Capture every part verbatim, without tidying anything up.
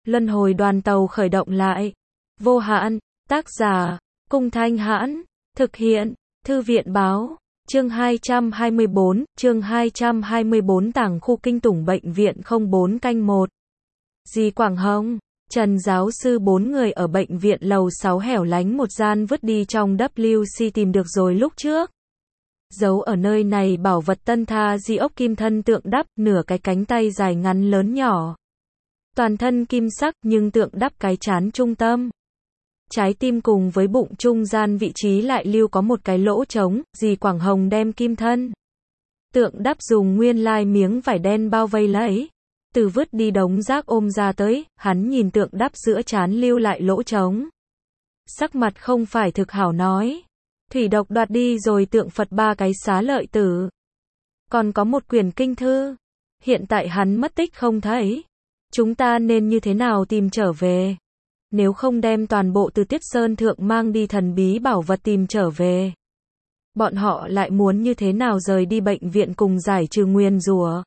Luân hồi đoàn tàu khởi động lại. Vô hạn, tác giả, Cung Thanh Hãn, thực hiện, Thư viện Báo, chương hai trăm hai mươi bốn, chương hai trăm hai mươi bốn Tàng khu kinh tủng bệnh viện không bốn canh một. Dì Quảng Hồng, Trần giáo sư bốn người ở bệnh viện lầu sáu hẻo lánh một gian vứt đi trong W C tìm được rồi lúc trước. Giấu ở nơi này bảo vật tân tha di ốc kim thân tượng đắp, nửa cái cánh tay dài ngắn lớn nhỏ. Toàn thân kim sắc nhưng tượng đắp cái trán trung tâm. Trái tim cùng với bụng trung gian vị trí lại lưu có một cái lỗ trống, dì Quảng Hồng đem kim thân tượng đắp dùng nguyên lai miếng vải đen bao vây lấy. Từ vứt đi đống rác ôm ra tới, hắn nhìn tượng đắp giữa trán lưu lại lỗ trống. Sắc mặt không phải thực hảo nói. Thủy độc đoạt đi rồi tượng Phật ba cái xá lợi tử. Còn có một quyển kinh thư. Hiện tại hắn mất tích không thấy. Chúng ta nên như thế nào tìm trở về? Nếu không đem toàn bộ từ Tiết Sơn Thượng mang đi thần bí bảo vật tìm trở về. Bọn họ lại muốn như thế nào rời đi bệnh viện cùng giải trừ nguyền rủa?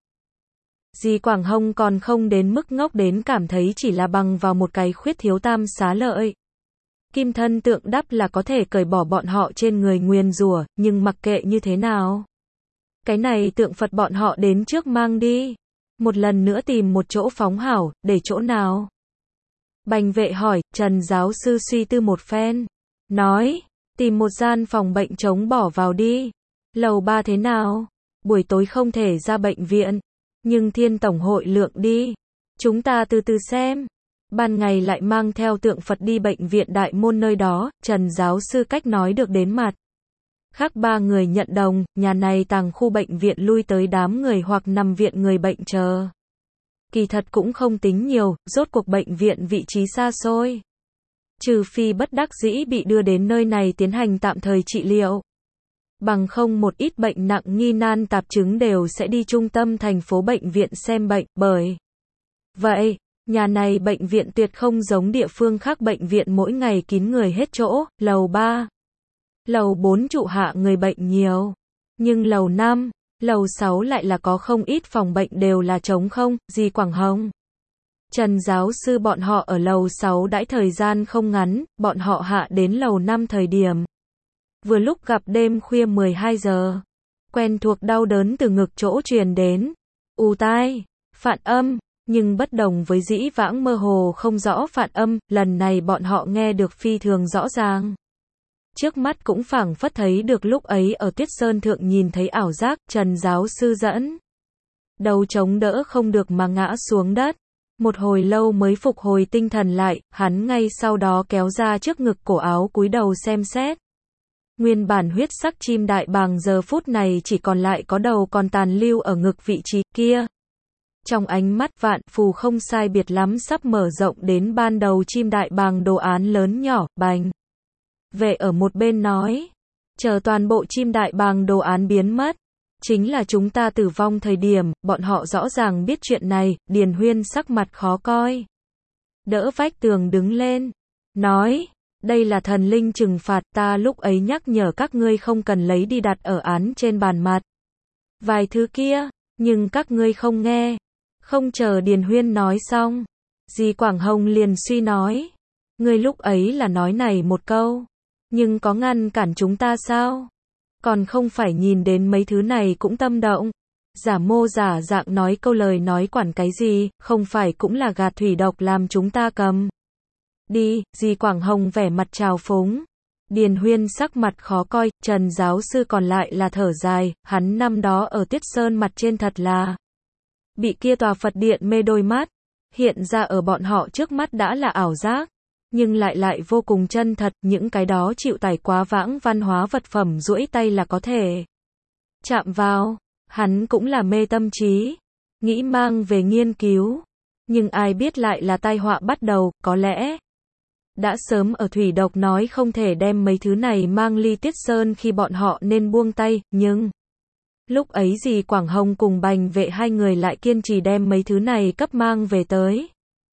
Dì Quảng Hồng còn không đến mức ngốc đến cảm thấy chỉ là bằng vào một cái khuyết thiếu tam xá lợi. Kim thân tượng đắp là có thể cởi bỏ bọn họ trên người nguyền rủa, nhưng mặc kệ như thế nào. Cái này tượng Phật bọn họ đến trước mang đi. Một lần nữa tìm một chỗ phóng hảo, để chỗ nào? Bành vệ hỏi, Trần giáo sư suy tư một phen. Nói, tìm một gian phòng bệnh trống bỏ vào đi. Lầu ba thế nào? Buổi tối không thể ra bệnh viện. Nhưng thiên tổng hội lượng đi. Chúng ta từ từ xem. Ban ngày lại mang theo tượng Phật đi bệnh viện đại môn nơi đó, Trần giáo sư cách nói được đến mặt. Khác ba người nhận đồng, nhà này tàng khu bệnh viện lui tới đám người hoặc nằm viện người bệnh chờ. Kỳ thật cũng không tính nhiều, rốt cuộc bệnh viện vị trí xa xôi. Trừ phi bất đắc dĩ bị đưa đến nơi này tiến hành tạm thời trị liệu. Bằng không một ít bệnh nặng nghi nan tạp chứng đều sẽ đi trung tâm thành phố bệnh viện xem bệnh, bởi vậy, nhà này bệnh viện tuyệt không giống địa phương khác bệnh viện mỗi ngày kín người hết chỗ, lầu ba. Lầu bốn trụ hạ người bệnh nhiều. Nhưng lầu năm, lầu sáu lại là có không ít phòng bệnh đều là trống không, dì Quảng Hồng. Trần giáo sư bọn họ ở lầu sáu đãi thời gian không ngắn, bọn họ hạ đến lầu năm thời điểm. Vừa lúc gặp đêm khuya mười hai giờ. Quen thuộc đau đớn từ ngực chỗ truyền đến. U tai, phản âm, nhưng bất đồng với dĩ vãng mơ hồ không rõ phản âm, lần này bọn họ nghe được phi thường rõ ràng. Trước mắt cũng phảng phất thấy được lúc ấy ở Tuyết Sơn Thượng nhìn thấy ảo giác, Trần giáo sư dẫn. Đầu chống đỡ không được mà ngã xuống đất. Một hồi lâu mới phục hồi tinh thần lại, hắn ngay sau đó kéo ra trước ngực cổ áo cúi đầu xem xét. Nguyên bản huyết sắc chim đại bàng giờ phút này chỉ còn lại có đầu còn tàn lưu ở ngực vị trí kia. Trong ánh mắt vạn phù không sai biệt lắm sắp mở rộng đến ban đầu chim đại bàng đồ án lớn nhỏ, bành. Vệ ở một bên nói, chờ toàn bộ chim đại bàng đồ án biến mất. Chính là chúng ta tử vong thời điểm, bọn họ rõ ràng biết chuyện này, Điền Huyên sắc mặt khó coi. Đỡ vách tường đứng lên, nói, đây là thần linh trừng phạt ta lúc ấy nhắc nhở các ngươi không cần lấy đi đặt ở án trên bàn mặt. Vài thứ kia, nhưng các ngươi không nghe. Không chờ Điền Huyên nói xong. Dì Quảng Hồng liền suy nói. Ngươi lúc ấy là nói này một câu. Nhưng có ngăn cản chúng ta sao? Còn không phải nhìn đến mấy thứ này cũng tâm động. Giả mô giả dạng nói câu lời nói quản cái gì, không phải cũng là gạt thủy độc làm chúng ta cầm. Đi, dì Quảng Hồng vẻ mặt trào phúng. Điền Huyên sắc mặt khó coi, Trần giáo sư còn lại là thở dài, hắn năm đó ở Tiết Sơn mặt trên thật là bị kia tòa Phật điện mê đôi mắt, hiện ra ở bọn họ trước mắt đã là ảo giác, nhưng lại lại vô cùng chân thật, những cái đó chịu tải quá vãng văn hóa vật phẩm duỗi tay là có thể chạm vào, hắn cũng là mê tâm trí, nghĩ mang về nghiên cứu, nhưng ai biết lại là tai họa bắt đầu, có lẽ đã sớm ở thủy độc nói không thể đem mấy thứ này mang ly Tiết Sơn khi bọn họ nên buông tay, nhưng lúc ấy dì Quảng Hồng cùng Bành vệ hai người lại kiên trì đem mấy thứ này cấp mang về tới.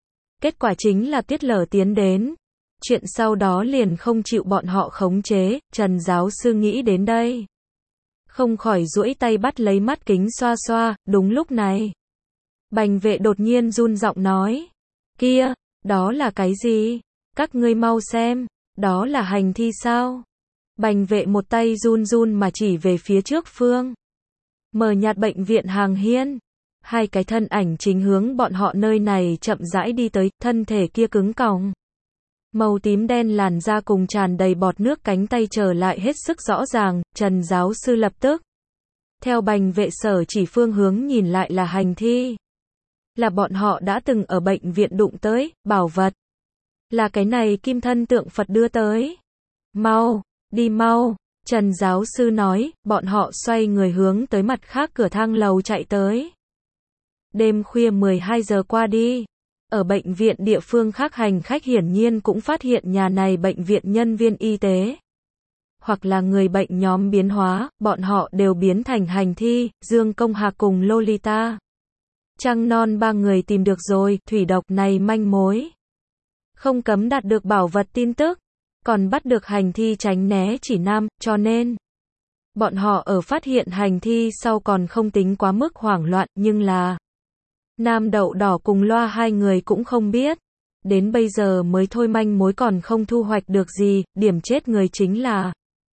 Kết quả chính là Tiết Lở tiến đến. Chuyện sau đó liền không chịu bọn họ khống chế, Trần giáo sư nghĩ đến đây. Không khỏi duỗi tay bắt lấy mắt kính xoa xoa, đúng lúc này. Bành vệ đột nhiên run giọng nói. Kia, Đó là cái gì? Các ngươi mau xem, đó là hành thi sao? Bành vệ một tay run run mà chỉ về phía trước phương. Mờ nhạt bệnh viện Hàng Hiên. Hai cái thân ảnh chính hướng bọn họ nơi này chậm rãi đi tới, thân thể kia cứng còng. Màu tím đen làn da cùng tràn đầy bọt nước cánh tay trở lại hết sức rõ ràng, Trần giáo sư lập tức. Theo bành vệ sở chỉ phương hướng nhìn lại là hành thi. Là bọn họ đã từng ở bệnh viện đụng tới, bảo vật. Là cái này kim thân tượng Phật đưa tới. Mau, đi mau, Trần giáo sư nói, bọn họ xoay người hướng tới mặt khác cửa thang lầu chạy tới. Đêm khuya mười hai giờ qua đi. Ở bệnh viện địa phương khác hành khách hiển nhiên cũng phát hiện nhà này bệnh viện nhân viên y tế. Hoặc là người bệnh nhóm biến hóa, bọn họ đều biến thành hành thi, Dương Công Hạc cùng Lolita. Trăng non ba người tìm được rồi, thủy độc này manh mối. Không cấm đạt được bảo vật tin tức, còn bắt được hành thi tránh né chỉ nam, cho nên bọn họ ở phát hiện hành thi sau còn không tính quá mức hoảng loạn, nhưng là Nam Đậu Đỏ cùng Loa hai người cũng không biết. Đến bây giờ mới thôi manh mối còn không thu hoạch được gì, điểm chết người chính là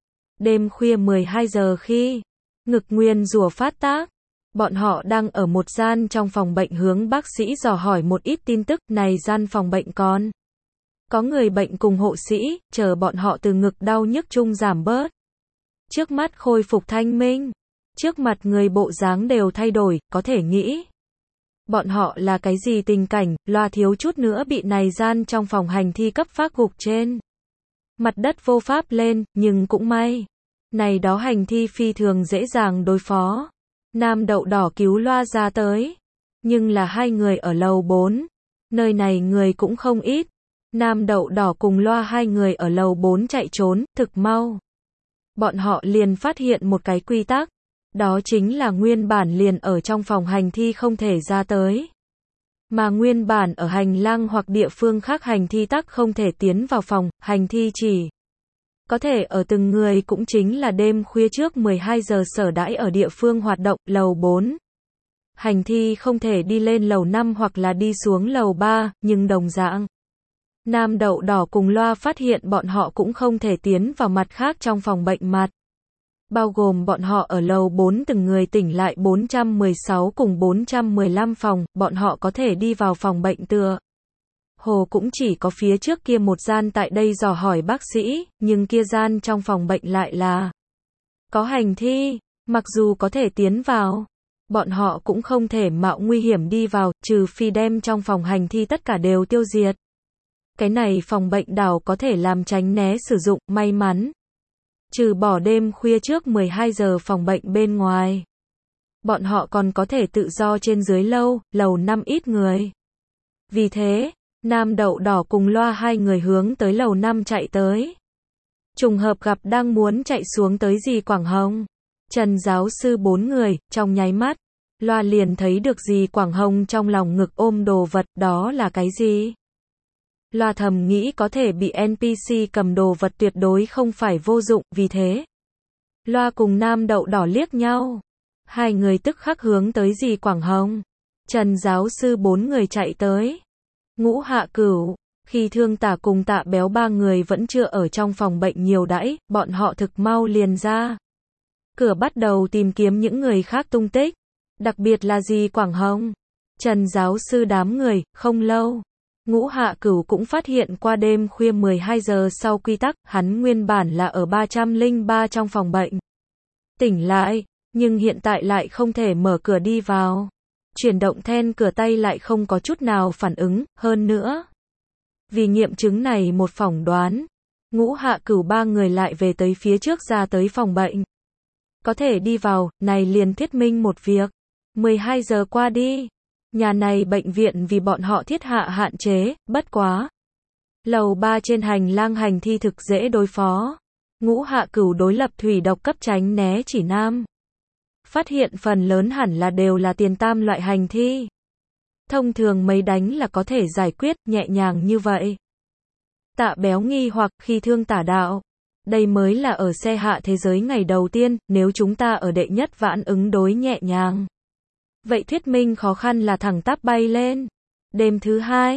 đêm khuya mười hai giờ khi ngực nguyên rủa phát tác. Bọn họ đang ở một gian trong phòng bệnh hướng bác sĩ dò hỏi một ít tin tức, này gian phòng bệnh còn có người bệnh cùng hộ sĩ, chờ bọn họ từ ngực đau nhức chung giảm bớt. Trước mắt khôi phục thanh minh, trước mặt người bộ dáng đều thay đổi, có thể nghĩ bọn họ là cái gì tình cảnh, Loa thiếu chút nữa bị này gian trong phòng hành thi cấp phát gục trên mặt đất vô pháp lên, nhưng cũng may. Này đó hành thi phi thường dễ dàng đối phó. Nam Đậu Đỏ cứu Loa ra tới. Nhưng là hai người ở lầu bốn. Nơi này người cũng không ít. Nam Đậu Đỏ cùng Loa hai người ở lầu bốn chạy trốn, thực mau. Bọn họ liền phát hiện một cái quy tắc. Đó chính là nguyên bản liền ở trong phòng hành thi không thể ra tới. Mà nguyên bản ở hành lang hoặc địa phương khác hành thi tắc không thể tiến vào phòng, hành thi chỉ có thể ở từng người cũng chính là đêm khuya trước mười hai giờ sở đãi ở địa phương hoạt động, lầu bốn. Hành thi không thể đi lên lầu năm hoặc là đi xuống lầu ba, nhưng đồng dạng. Nam Đậu Đỏ cùng Loa phát hiện bọn họ cũng không thể tiến vào mặt khác trong phòng bệnh mặt. Bao gồm bọn họ ở lầu bốn từng người tỉnh lại bốn trăm mười sáu cùng bốn trăm mười lăm phòng, bọn họ có thể đi vào phòng bệnh tựa. Hồ cũng chỉ có phía trước kia một gian tại đây dò hỏi bác sĩ, nhưng kia gian trong phòng bệnh lại là có hành thi, mặc dù có thể tiến vào, bọn họ cũng không thể mạo nguy hiểm đi vào, trừ phi đem trong phòng hành thi tất cả đều tiêu diệt. Cái này phòng bệnh đảo có thể làm tránh né sử dụng, may mắn. Trừ bỏ đêm khuya trước mười hai giờ phòng bệnh bên ngoài. Bọn họ còn có thể tự do trên dưới lâu, lầu năm ít người. Vì thế, Nam Đậu Đỏ cùng Loa hai người hướng tới lầu năm chạy tới. Trùng hợp gặp đang muốn chạy xuống tới Dì Quảng Hồng. Trần giáo sư bốn người, trong nháy mắt. Loa liền thấy được Dì Quảng Hồng trong lòng ngực ôm đồ vật, đó là cái gì? Loa thầm nghĩ có thể bị en pê xê cầm đồ vật tuyệt đối không phải vô dụng, vì thế. Loa cùng Nam Đậu Đỏ liếc nhau. Hai người tức khắc hướng tới Dì Quảng Hồng. Trần giáo sư bốn người chạy tới. Ngũ Hạ Cửu, khi Thương Tả cùng Tạ Béo ba người vẫn chưa ở trong phòng bệnh nhiều đãi, bọn họ thực mau liền ra. Cửa bắt đầu tìm kiếm những người khác tung tích. Đặc biệt là Dì Quảng Hồng. Trần giáo sư đám người, không lâu. Ngũ Hạ Cửu cũng phát hiện qua đêm khuya mười hai giờ sau quy tắc, hắn nguyên bản là ở ba trăm lẻ ba trong phòng bệnh. Tỉnh lại, nhưng hiện tại lại không thể mở cửa đi vào. Chuyển động then cửa tay lại không có chút nào phản ứng, hơn nữa. Vì nghiệm chứng này một phỏng đoán, Ngũ Hạ Cửu ba người lại về tới phía trước ra tới phòng bệnh. Có thể đi vào, này liền thuyết minh một việc. mười hai giờ qua đi. Nhà này bệnh viện vì bọn họ thiết hạ hạn chế, bất quá. Lầu ba trên hành lang hành thi thực dễ đối phó. Ngũ Hạ Cửu đối lập thủy độc cấp tránh né chỉ nam. Phát hiện phần lớn hẳn là đều là tiền tam loại hành thi. Thông thường mấy đánh là có thể giải quyết, nhẹ nhàng như vậy. Tạ Béo nghi hoặc khi Thương Tả đạo. Đây mới là ở xe hạ thế giới ngày đầu tiên, nếu chúng ta ở đệ nhất vãn ứng đối nhẹ nhàng. Vậy thuyết minh khó khăn là thẳng tắp bay lên. Đêm thứ hai,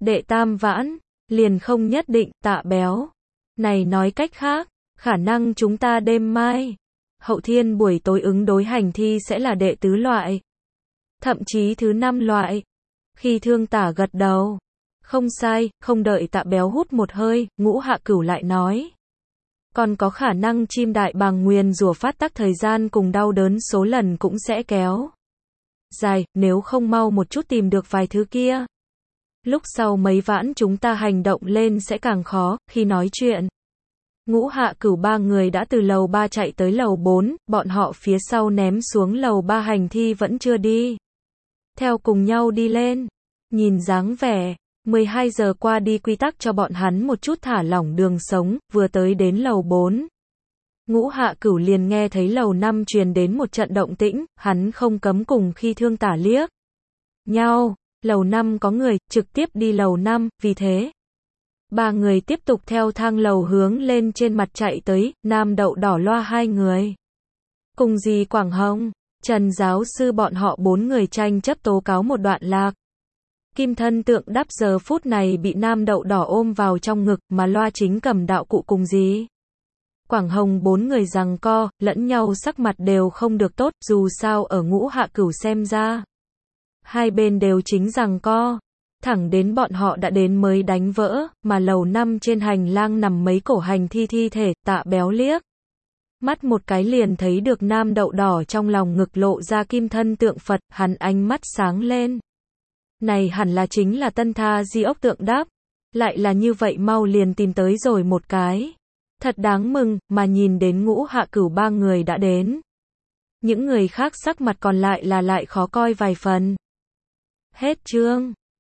đệ tam vãn, liền không nhất định, Tạ Béo. Này nói cách khác, khả năng chúng ta đêm mai, hậu thiên buổi tối ứng đối hành thi sẽ là đệ tứ loại. Thậm chí thứ năm loại. Khi Thương Tả gật đầu. Không sai, không đợi Tạ Béo hút một hơi, Ngũ Hạ Cửu lại nói. Còn có khả năng chim đại bàng nguyền rủa phát tác thời gian cùng đau đớn số lần cũng sẽ kéo dài, nếu không mau một chút tìm được vài thứ kia. Lúc sau mấy vãn chúng ta hành động lên sẽ càng khó, khi nói chuyện. Ngũ Hạ Cửu ba người đã từ lầu ba chạy tới lầu bốn, bọn họ phía sau ném xuống lầu ba hành thi vẫn chưa đi. Theo cùng nhau đi lên. Nhìn dáng vẻ, mười hai giờ qua đi quy tắc cho bọn hắn một chút thả lỏng đường sống, vừa tới đến lầu bốn. Ngũ Hạ Cửu liền nghe thấy lầu năm truyền đến một trận động tĩnh, hắn không cấm cùng Khi Thương Tả liếc nhau, lầu năm có người, trực tiếp đi lầu năm, vì thế ba người tiếp tục theo thang lầu hướng lên trên mặt chạy tới, Nam Đậu Đỏ loa hai người. Cùng dì Quảng Hồng, Trần giáo sư bọn họ bốn người tranh chấp tố cáo một đoạn lạc. Kim Thân Tượng Đắp giờ phút này bị Nam Đậu Đỏ ôm vào trong ngực, mà loa chính cầm đạo cụ cùng dì Quảng Hồng bốn người giằng co, lẫn nhau sắc mặt đều không được tốt, dù sao ở Ngũ Hạ Cửu xem ra. Hai bên đều chính giằng co. Thẳng đến bọn họ đã đến mới đánh vỡ, mà lầu năm trên hành lang nằm mấy cổ hành thi thi thể, Tạ Béo liếc mắt một cái liền thấy được Nam Đậu Đỏ trong lòng ngực lộ ra kim thân tượng Phật, hắn ánh mắt sáng lên. Này hẳn là chính là Tân Tha Di ốc tượng đáp, lại là như vậy mau liền tìm tới rồi một cái. Thật đáng mừng, mà nhìn đến Ngũ Hạ Cửu ba người đã đến. Những người khác sắc mặt còn lại là lại khó coi vài phần. Hết chương.